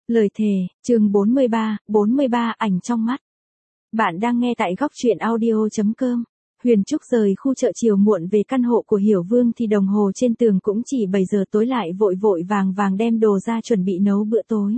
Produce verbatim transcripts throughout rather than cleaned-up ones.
Lời thề, chương bốn mươi ba, bốn mươi ba ảnh trong mắt. Bạn đang nghe tại góc truyện audio chấm com. Huyền Trúc rời khu chợ chiều muộn về căn hộ của Hiểu Vương thì đồng hồ trên tường cũng chỉ bảy giờ tối, lại vội vội vàng vàng đem đồ ra chuẩn bị nấu bữa tối.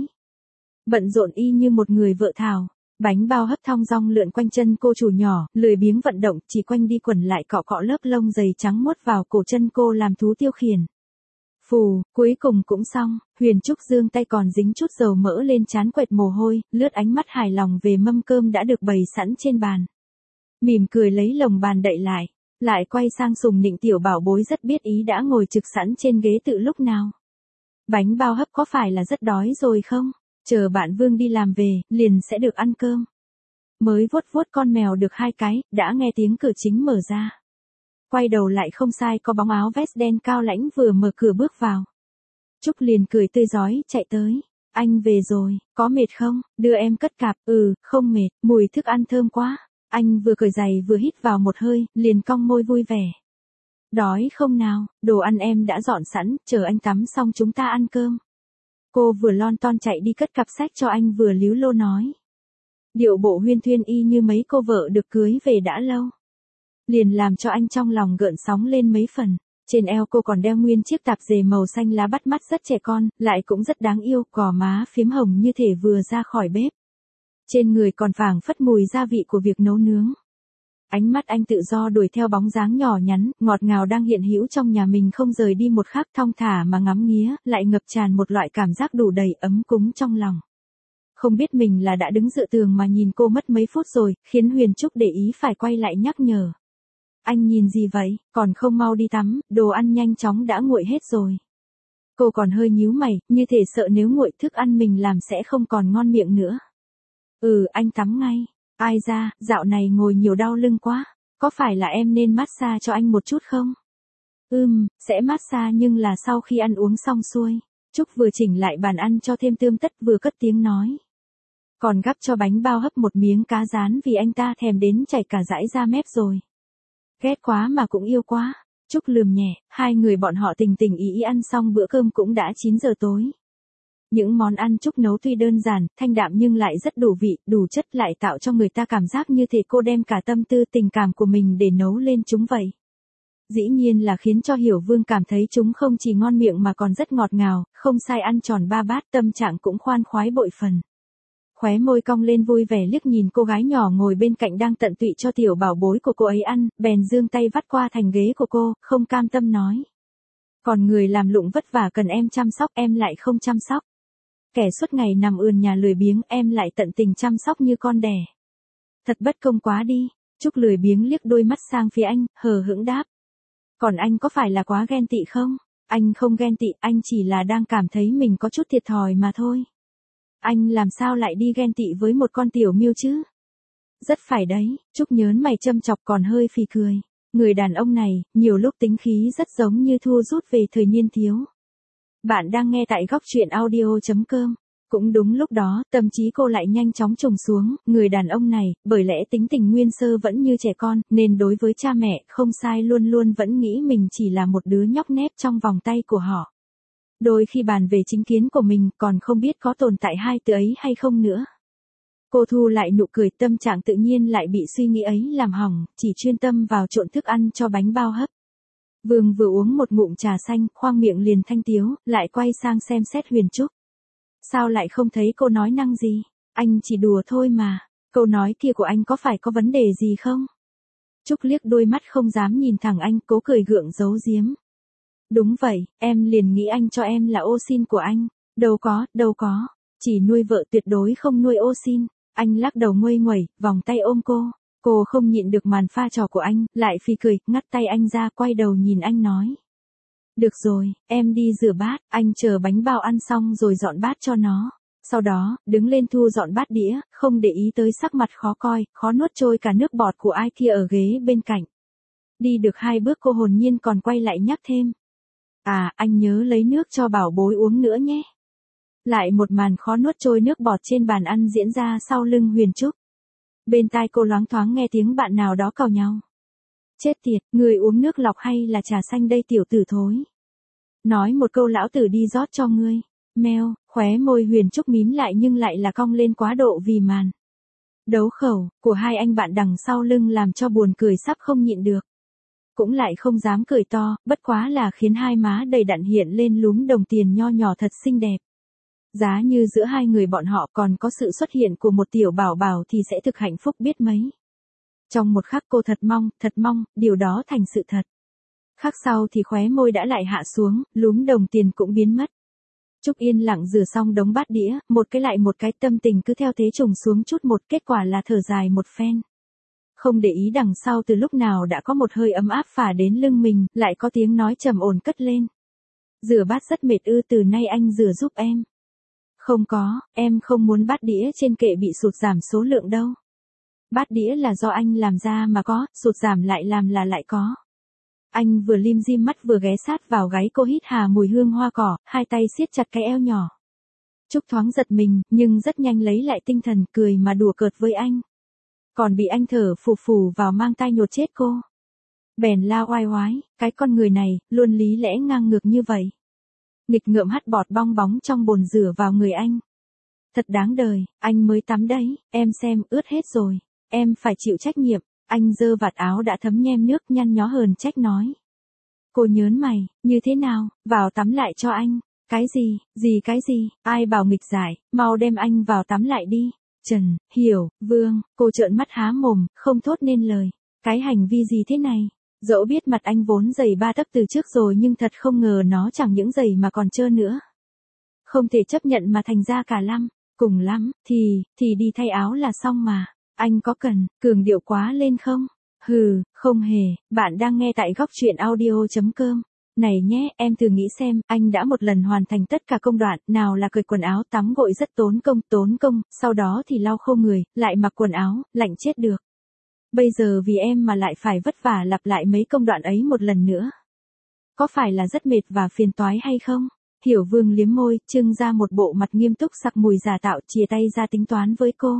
Bận rộn y như một người vợ thảo. Bánh bao hấp thong dong lượn quanh chân cô chủ nhỏ, lười biếng vận động, chỉ quanh đi quẩn lại cọ cọ lớp lông dày trắng muốt vào cổ chân cô làm thú tiêu khiển. Phù, cuối cùng cũng xong. Huyền Trúc giương tay còn dính chút dầu mỡ lên trán, quệt mồ hôi, lướt ánh mắt hài lòng về mâm cơm đã được bày sẵn trên bàn. Mỉm cười lấy lồng bàn đậy lại, lại quay sang sùng nịnh tiểu bảo bối rất biết ý đã ngồi trực sẵn trên ghế từ lúc nào. Bánh bao hấp có phải là rất đói rồi không? Chờ bạn Vương đi làm về, liền sẽ được ăn cơm. Mới vuốt vuốt con mèo được hai cái, đã nghe tiếng cửa chính mở ra. Quay đầu lại không sai, có bóng áo vest đen cao lãnh vừa mở cửa bước vào. Trúc liền cười tươi rói, chạy tới. Anh về rồi, có mệt không? Đưa em cất cặp. Ừ, không mệt, mùi thức ăn thơm quá. Anh vừa cởi giày vừa hít vào một hơi, liền cong môi vui vẻ. Đói không nào? Đồ ăn em đã dọn sẵn, chờ anh tắm xong chúng ta ăn cơm. Cô vừa lon ton chạy đi cất cặp sách cho anh vừa líu lô nói. Điệu bộ huyên thuyên y như mấy cô vợ được cưới về đã lâu. Liền làm cho anh trong lòng gợn sóng lên mấy phần. Trên eo cô còn đeo nguyên chiếc tạp dề màu xanh lá bắt mắt rất trẻ con, lại cũng rất đáng yêu, gò má phím hồng như thể vừa ra khỏi bếp. Trên người còn phảng phất mùi gia vị của việc nấu nướng. Ánh mắt anh tự do đuổi theo bóng dáng nhỏ nhắn, ngọt ngào đang hiện hữu trong nhà mình không rời đi một khắc, thong thả mà ngắm nghía, lại ngập tràn một loại cảm giác đủ đầy ấm cúng trong lòng. Không biết mình là đã đứng dựa tường mà nhìn cô mất mấy phút rồi, khiến Huyền Trúc để ý phải quay lại nhắc nhở. Anh nhìn gì vậy, còn không mau đi tắm, đồ ăn nhanh chóng đã nguội hết rồi. Cô còn hơi nhíu mày, như thể sợ nếu nguội thức ăn mình làm sẽ không còn ngon miệng nữa. Ừ, anh tắm ngay. Ai ra, dạo này ngồi nhiều đau lưng quá, có phải là em nên massage cho anh một chút không? Ừm, sẽ massage nhưng là sau khi ăn uống xong xuôi. Trúc vừa chỉnh lại bàn ăn cho thêm tươm tất vừa cất tiếng nói. Còn gắp cho bánh bao hấp một miếng cá rán vì anh ta thèm đến chảy cả dãi ra mép rồi. Ghét quá mà cũng yêu quá. Trúc lườm nhẹ, hai người bọn họ tình tình ý ý ăn xong bữa cơm cũng đã chín giờ tối. Những món ăn Trúc nấu tuy đơn giản, thanh đạm nhưng lại rất đủ vị, đủ chất, lại tạo cho người ta cảm giác như thể cô đem cả tâm tư tình cảm của mình để nấu lên chúng vậy. Dĩ nhiên là khiến cho Hiểu Vương cảm thấy chúng không chỉ ngon miệng mà còn rất ngọt ngào, không sai ăn tròn ba bát, tâm trạng cũng khoan khoái bội phần. Khóe môi cong lên vui vẻ liếc nhìn cô gái nhỏ ngồi bên cạnh đang tận tụy cho tiểu bảo bối của cô ấy ăn, bèn giương tay vắt qua thành ghế của cô, không cam tâm nói. Còn người làm lụng vất vả cần em chăm sóc, em lại không chăm sóc. Kẻ suốt ngày nằm ườn nhà lười biếng, em lại tận tình chăm sóc như con đẻ. Thật bất công quá đi. Trúc lười biếng liếc đôi mắt sang phía anh, hờ hững đáp. Còn anh có phải là quá ghen tị không? Anh không ghen tị, anh chỉ là đang cảm thấy mình có chút thiệt thòi mà thôi. Anh làm sao lại đi ghen tị với một con tiểu miêu chứ? Rất phải đấy. Trúc nhớn mày châm chọc còn hơi phì cười. Người đàn ông này, nhiều lúc tính khí rất giống như Thu rút về thời niên thiếu. Bạn đang nghe tại góc truyện audio chấm com. Cũng đúng lúc đó, tâm trí cô lại nhanh chóng trùng xuống, người đàn ông này, bởi lẽ tính tình nguyên sơ vẫn như trẻ con, nên đối với cha mẹ, không sai luôn luôn vẫn nghĩ mình chỉ là một đứa nhóc nhép trong vòng tay của họ. Đôi khi bàn về chính kiến của mình, còn không biết có tồn tại hai từ ấy hay không nữa. Cô thu lại nụ cười, tâm trạng tự nhiên lại bị suy nghĩ ấy làm hỏng, chỉ chuyên tâm vào trộn thức ăn cho bánh bao hấp. Vương vừa uống một ngụm trà xanh, khoang miệng liền thanh tiếu, lại quay sang xem xét Huyền Trúc. Sao lại không thấy cô nói năng gì? Anh chỉ đùa thôi mà. Câu nói kia của anh có phải có vấn đề gì không? Trúc liếc đôi mắt không dám nhìn thẳng anh, cố cười gượng giấu giếm. Đúng vậy, em liền nghĩ anh cho em là ô sin của anh. Đâu có, đâu có. Chỉ nuôi vợ tuyệt đối không nuôi ô sin. Anh lắc đầu nguây nguẩy, vòng tay ôm cô. Cô không nhịn được màn pha trò của anh, lại phì cười, ngắt tay anh ra, quay đầu nhìn anh nói. Được rồi, em đi rửa bát, anh chờ bánh bao ăn xong rồi dọn bát cho nó. Sau đó, đứng lên thu dọn bát đĩa, không để ý tới sắc mặt khó coi, khó nuốt trôi cả nước bọt của ai kia ở ghế bên cạnh. Đi được hai bước cô hồn nhiên còn quay lại nhắc thêm. À, anh nhớ lấy nước cho bảo bối uống nữa nhé. Lại một màn khó nuốt trôi nước bọt trên bàn ăn diễn ra sau lưng Huyền Trúc. Bên tai cô loáng thoáng nghe tiếng bạn nào đó càu nhau. Chết tiệt, người uống nước lọc hay là trà xanh đây tiểu tử thối. Nói một câu lão tử đi rót cho ngươi. Meo, khóe môi Huyền Trúc mím lại nhưng lại là cong lên quá độ vì màn đấu khẩu của hai anh bạn đằng sau lưng làm cho buồn cười sắp không nhịn được. Cũng lại không dám cười to, bất quá là khiến hai má đầy đặn hiện lên lúm đồng tiền nho nhỏ thật xinh đẹp. Giá như giữa hai người bọn họ còn có sự xuất hiện của một tiểu bảo bảo thì sẽ thực hạnh phúc biết mấy. Trong một khắc cô thật mong, thật mong, điều đó thành sự thật. Khắc sau thì khóe môi đã lại hạ xuống, lúm đồng tiền cũng biến mất. Trúc yên lặng rửa xong đống bát đĩa, một cái lại một cái tâm tình cứ theo thế trùng xuống chút một, kết quả là thở dài một phen. Không để ý đằng sau từ lúc nào đã có một hơi ấm áp phả đến lưng mình, lại có tiếng nói trầm ổn cất lên. Rửa bát rất mệt ư, từ nay anh rửa giúp em. Không có, em không muốn bát đĩa trên kệ bị sụt giảm số lượng đâu. Bát đĩa là do anh làm ra mà có, sụt giảm lại làm là lại có. Anh vừa lim dim mắt vừa ghé sát vào gáy cô hít hà mùi hương hoa cỏ, hai tay siết chặt cái eo nhỏ. Trúc thoáng giật mình, nhưng rất nhanh lấy lại tinh thần, cười mà đùa cợt với anh. Còn bị anh thở phù phù vào mang tay nhột chết cô. Bèn la oai oái, cái con người này, luôn lý lẽ ngang ngược như vậy. Nghịch ngợm hắt bọt bong bóng trong bồn rửa vào người anh. Thật đáng đời, anh mới tắm đấy, em xem, ướt hết rồi. Em phải chịu trách nhiệm. Anh giơ vạt áo đã thấm nhem nước nhăn nhó hờn trách nói. Cô nhớn mày, như thế nào, vào tắm lại cho anh. Cái gì, gì cái gì, ai bảo nghịch giải, mau đem anh vào tắm lại đi. Trần, Hiểu, Vương, cô trợn mắt há mồm, không thốt nên lời. Cái hành vi gì thế này? Dẫu biết mặt anh vốn dày ba tấc từ trước rồi nhưng thật không ngờ nó chẳng những dày mà còn trơn nữa. Không thể chấp nhận mà thành ra cả lăm, cùng lắm, thì, thì đi thay áo là xong mà. Anh có cần, cường điệu quá lên không? Hừ, không hề, bạn đang nghe tại góc truyện audio chấm com. Này nhé, em thử nghĩ xem, anh đã một lần hoàn thành tất cả công đoạn, nào là cởi quần áo tắm gội rất tốn công, tốn công, sau đó thì lau khô người, lại mặc quần áo, lạnh chết được. Bây giờ vì em mà lại phải vất vả lặp lại mấy công đoạn ấy một lần nữa. Có phải là rất mệt và phiền toái hay không? Hiểu Vương liếm môi, trưng ra một bộ mặt nghiêm túc sặc mùi giả tạo, chìa tay ra tính toán với cô.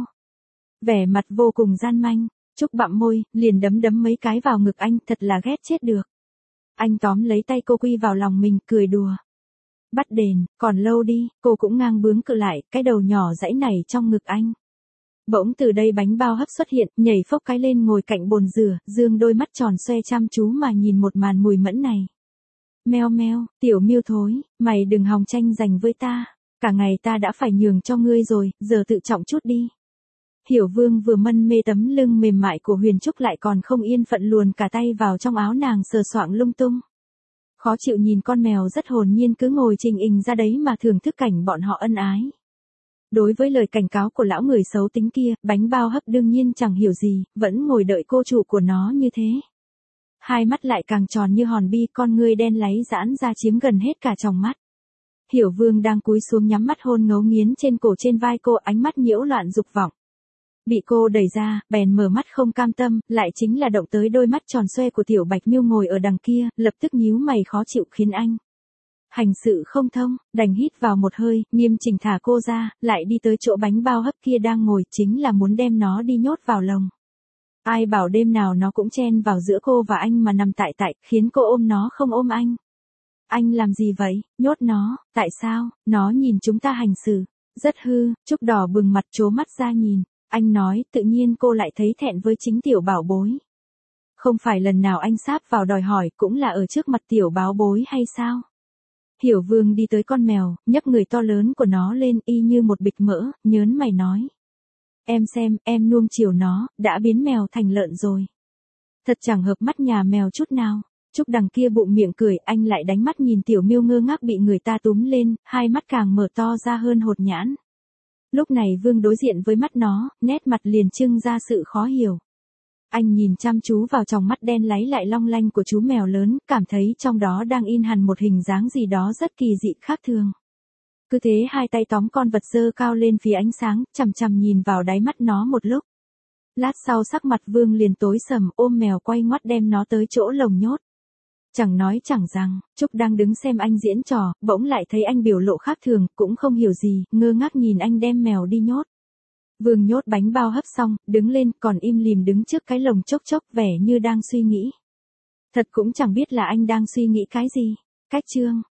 Vẻ mặt vô cùng gian manh, Trúc bặm môi, liền đấm đấm mấy cái vào ngực anh, thật là ghét chết được. Anh tóm lấy tay cô quy vào lòng mình, cười đùa. Bắt đền, còn lâu đi, cô cũng ngang bướng cự lại, cái đầu nhỏ dãy nảy trong ngực anh. Bỗng từ đây bánh bao hấp xuất hiện, nhảy phốc cái lên ngồi cạnh bồn rửa, dương đôi mắt tròn xoe chăm chú mà nhìn một màn mùi mẫn này. Meo meo, tiểu miêu thối, mày đừng hòng tranh giành với ta, cả ngày ta đã phải nhường cho ngươi rồi, giờ tự trọng chút đi. Hiểu Vương vừa mân mê tấm lưng mềm mại của Huyền Trúc lại còn không yên phận luồn cả tay vào trong áo nàng sờ soạng lung tung. Khó chịu nhìn con mèo rất hồn nhiên cứ ngồi trình hình ra đấy mà thưởng thức cảnh bọn họ ân ái. Đối với lời cảnh cáo của lão người xấu tính kia, bánh bao hấp đương nhiên chẳng hiểu gì, vẫn ngồi đợi cô chủ của nó như thế. Hai mắt lại càng tròn như hòn bi, con ngươi đen láy giãn ra chiếm gần hết cả tròng mắt. Hiểu Vương đang cúi xuống nhắm mắt hôn ngấu nghiến trên cổ trên vai cô, ánh mắt nhiễu loạn dục vọng. Bị cô đẩy ra, bèn mở mắt không cam tâm, lại chính là động tới đôi mắt tròn xoe của tiểu Bạch Miêu ngồi ở đằng kia, lập tức nhíu mày khó chịu khiến anh hành sự không thông, đành hít vào một hơi, nghiêm chỉnh thả cô ra, lại đi tới chỗ bánh bao hấp kia đang ngồi, chính là muốn đem nó đi nhốt vào lồng. Ai bảo đêm nào nó cũng chen vào giữa cô và anh mà nằm tại tại, khiến cô ôm nó không ôm anh. Anh làm gì vậy, nhốt nó, tại sao, nó nhìn chúng ta hành xử, rất hư. Trúc đỏ bừng mặt trố mắt ra nhìn. Anh nói, tự nhiên cô lại thấy thẹn với chính tiểu bảo bối. Không phải lần nào anh sáp vào đòi hỏi cũng là ở trước mặt tiểu báo bối hay sao? Hiểu Vương đi tới con mèo, nhấc người to lớn của nó lên y như một bịch mỡ, nhớn mày nói. Em xem, em nuông chiều nó, đã biến mèo thành lợn rồi. Thật chẳng hợp mắt nhà mèo chút nào. Trúc đằng kia bụng miệng cười, anh lại đánh mắt nhìn tiểu miêu ngơ ngác bị người ta túm lên, hai mắt càng mở to ra hơn hột nhãn. Lúc này Vương đối diện với mắt nó, nét mặt liền trưng ra sự khó hiểu. Anh nhìn chăm chú vào tròng mắt đen láy lại long lanh của chú mèo lớn, cảm thấy trong đó đang in hẳn một hình dáng gì đó rất kỳ dị khác thường. Cứ thế hai tay tóm con vật dơ cao lên phía ánh sáng, chằm chằm nhìn vào đáy mắt nó một lúc. Lát sau sắc mặt Vương liền tối sầm, ôm mèo quay ngoắt đem nó tới chỗ lồng nhốt. Chẳng nói chẳng rằng, Trúc đang đứng xem anh diễn trò, bỗng lại thấy anh biểu lộ khác thường, cũng không hiểu gì, ngơ ngác nhìn anh đem mèo đi nhốt. Vương nhốt bánh bao hấp xong, đứng lên, còn im lìm đứng trước cái lồng chốc chốc, vẻ như đang suy nghĩ. Thật cũng chẳng biết là anh đang suy nghĩ cái gì. Cách chương.